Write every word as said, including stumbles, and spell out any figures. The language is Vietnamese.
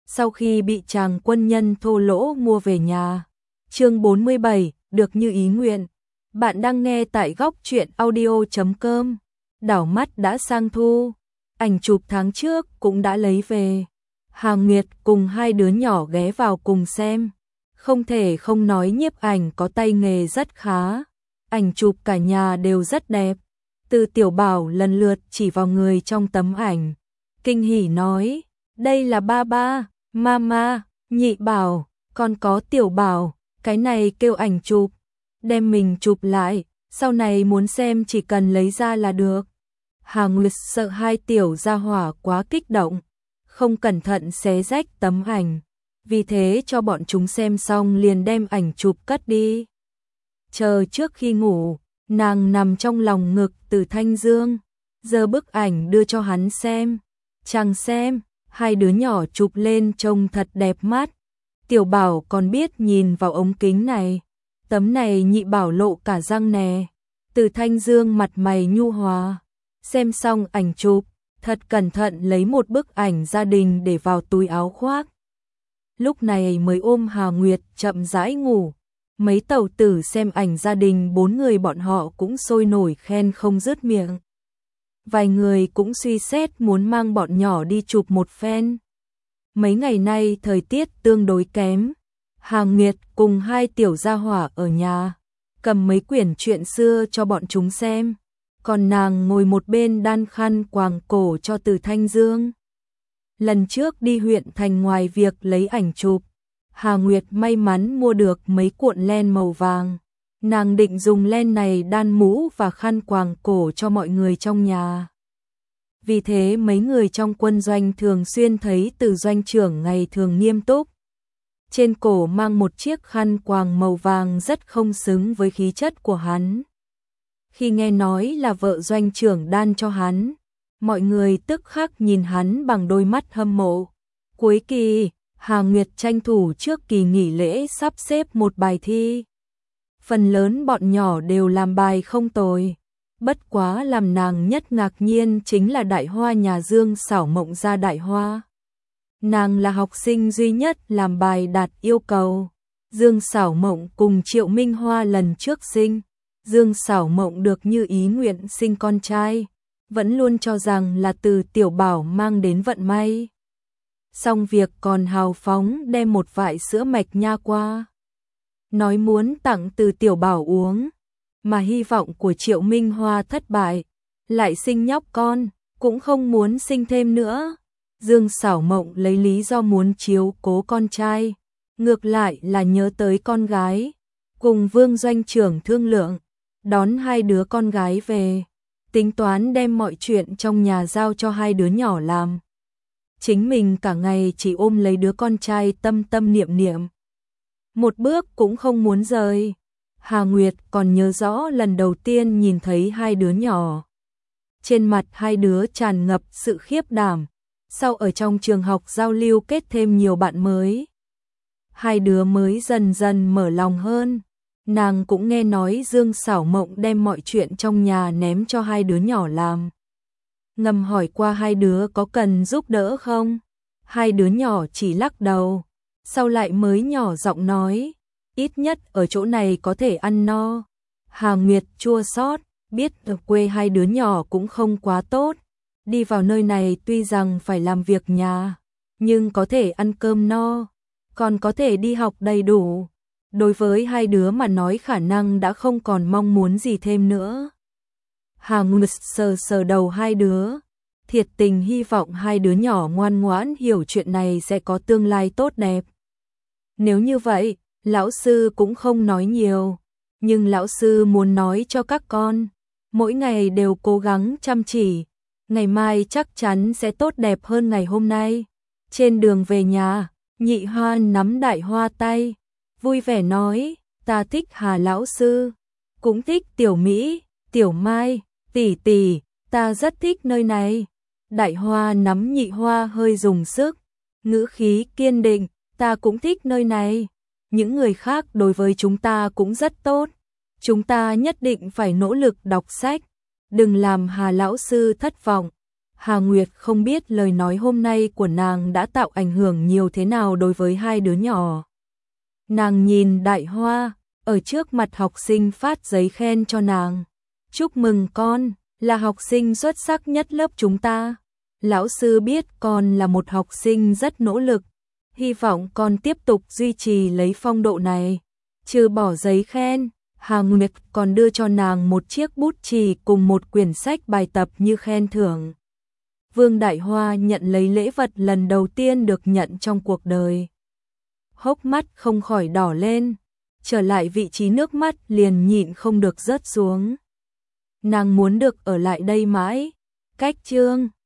sau khi bị chàng quân nhân thô lỗ mua về nhà. Chương bốn mươi bảy, được như ý nguyện. Bạn đang nghe tại góc truyện audio chấm com. Đảo mắt đã sang thu, ảnh chụp tháng trước cũng đã lấy về. Hà Nguyệt cùng hai đứa nhỏ ghé vào cùng xem. Không thể không nói nhiếp ảnh có tay nghề rất khá. Ảnh chụp cả nhà đều rất đẹp. Từ Tiểu Bảo lần lượt chỉ vào người trong tấm ảnh. Kinh hỉ nói, đây là ba ba, mama, Nhị Bảo, còn có Tiểu Bảo, cái này kêu ảnh chụp. Đem mình chụp lại, sau này muốn xem chỉ cần lấy ra là được. Hà Nguyệt sợ hai tiểu gia hỏa quá kích động, không cẩn thận xé rách tấm ảnh. Vì thế cho bọn chúng xem xong liền đem ảnh chụp cất đi. Chờ trước khi ngủ, nàng nằm trong lòng ngực Từ Thanh Dương, giơ bức ảnh đưa cho hắn xem. Chàng xem, hai đứa nhỏ chụp lên trông thật đẹp mắt. Tiểu Bảo còn biết nhìn vào ống kính này. Tấm này Nhị Bảo lộ cả răng nè. Từ Thanh Dương mặt mày nhu hòa. Xem xong ảnh chụp, thật cẩn thận lấy một bức ảnh gia đình để vào túi áo khoác. Lúc này mới ôm Hà Nguyệt chậm rãi ngủ. Mấy tẩu tử xem ảnh gia đình bốn người bọn họ cũng sôi nổi khen không dứt miệng. Vài người cũng suy xét muốn mang bọn nhỏ đi chụp một phen. Mấy ngày nay thời tiết tương đối kém. Hà Nguyệt cùng hai tiểu gia hỏa ở nhà, cầm mấy quyển truyện xưa cho bọn chúng xem. Còn nàng ngồi một bên đan khăn quàng cổ cho Từ Thanh Dương. Lần trước đi huyện thành ngoài việc lấy ảnh chụp, Hà Nguyệt may mắn mua được mấy cuộn len màu vàng. Nàng định dùng len này đan mũ và khăn quàng cổ cho mọi người trong nhà. Vì thế mấy người trong quân doanh thường xuyên thấy Từ doanh trưởng ngày thường nghiêm túc. Trên cổ mang một chiếc khăn quàng màu vàng rất không xứng với khí chất của hắn. Khi nghe nói là vợ doanh trưởng đan cho hắn, mọi người tức khắc nhìn hắn bằng đôi mắt hâm mộ. Cuối kỳ, Hà Nguyệt tranh thủ trước kỳ nghỉ lễ sắp xếp một bài thi. Phần lớn bọn nhỏ đều làm bài không tồi. Bất quá làm nàng nhất ngạc nhiên chính là Đại Hoa nhà Dương Xảo Mộng ra Đại Hoa. Nàng là học sinh duy nhất làm bài đạt yêu cầu. Dương Xảo Mộng cùng Triệu Minh Hoa lần trước sinh. Dương Xảo Mộng được như ý nguyện sinh con trai, vẫn luôn cho rằng là từ Tiểu Bảo mang đến vận may. Xong việc còn hào phóng đem một vại sữa mạch nha qua. Nói muốn tặng từ Tiểu Bảo uống, mà hy vọng của Triệu Minh Hoa thất bại, lại sinh nhóc con, cũng không muốn sinh thêm nữa. Dương Xảo Mộng lấy lý do muốn chiếu cố con trai, ngược lại là nhớ tới con gái, cùng Vương doanh trưởng thương lượng, đón hai đứa con gái về, tính toán đem mọi chuyện trong nhà giao cho hai đứa nhỏ làm. Chính mình cả ngày chỉ ôm lấy đứa con trai tâm tâm niệm niệm. Một bước cũng không muốn rời. Hà Nguyệt còn nhớ rõ lần đầu tiên nhìn thấy hai đứa nhỏ. Trên mặt hai đứa tràn ngập sự khiếp đảm. Sau ở trong trường học giao lưu kết thêm nhiều bạn mới. Hai đứa mới dần dần mở lòng hơn. Nàng cũng nghe nói Dương Xảo Mộng đem mọi chuyện trong nhà ném cho hai đứa nhỏ làm. Ngầm hỏi qua hai đứa có cần giúp đỡ không? Hai đứa nhỏ chỉ lắc đầu. Sau lại mới nhỏ giọng nói, ít nhất ở chỗ này có thể ăn no. Hà Nguyệt chua xót, biết ở quê hai đứa nhỏ cũng không quá tốt. Đi vào nơi này tuy rằng phải làm việc nhà, nhưng có thể ăn cơm no, còn có thể đi học đầy đủ. Đối với hai đứa mà nói khả năng đã không còn mong muốn gì thêm nữa. Hà Nguyệt sờ sờ đầu hai đứa, thiệt tình hy vọng hai đứa nhỏ ngoan ngoãn hiểu chuyện này sẽ có tương lai tốt đẹp. Nếu như vậy, lão sư cũng không nói nhiều, nhưng lão sư muốn nói cho các con, mỗi ngày đều cố gắng chăm chỉ, ngày mai chắc chắn sẽ tốt đẹp hơn ngày hôm nay. Trên đường về nhà, Nhị Hoa nắm Đại Hoa tay, vui vẻ nói, ta thích Hà lão sư, cũng thích Tiểu Mỹ, Tiểu Mai, tỷ tỷ, ta rất thích nơi này. Đại Hoa nắm Nhị Hoa hơi dùng sức, ngữ khí kiên định, ta cũng thích nơi này. Những người khác đối với chúng ta cũng rất tốt. Chúng ta nhất định phải nỗ lực đọc sách, đừng làm Hà lão sư thất vọng. Hà Nguyệt không biết lời nói hôm nay của nàng đã tạo ảnh hưởng nhiều thế nào đối với hai đứa nhỏ. Nàng nhìn Đại Hoa, ở trước mặt học sinh phát giấy khen cho nàng. Chúc mừng con, là học sinh xuất sắc nhất lớp chúng ta. Lão sư biết con là một học sinh rất nỗ lực, hy vọng con tiếp tục duy trì lấy phong độ này. Trừ bỏ giấy khen, Hà Nguyệt còn đưa cho nàng một chiếc bút chì cùng một quyển sách bài tập như khen thưởng. Vương Đại Hoa nhận lấy lễ vật lần đầu tiên được nhận trong cuộc đời. Hốc mắt không khỏi đỏ lên, trở lại vị trí nước mắt liền nhịn không được rớt xuống. Nàng muốn được ở lại đây mãi. Cách chương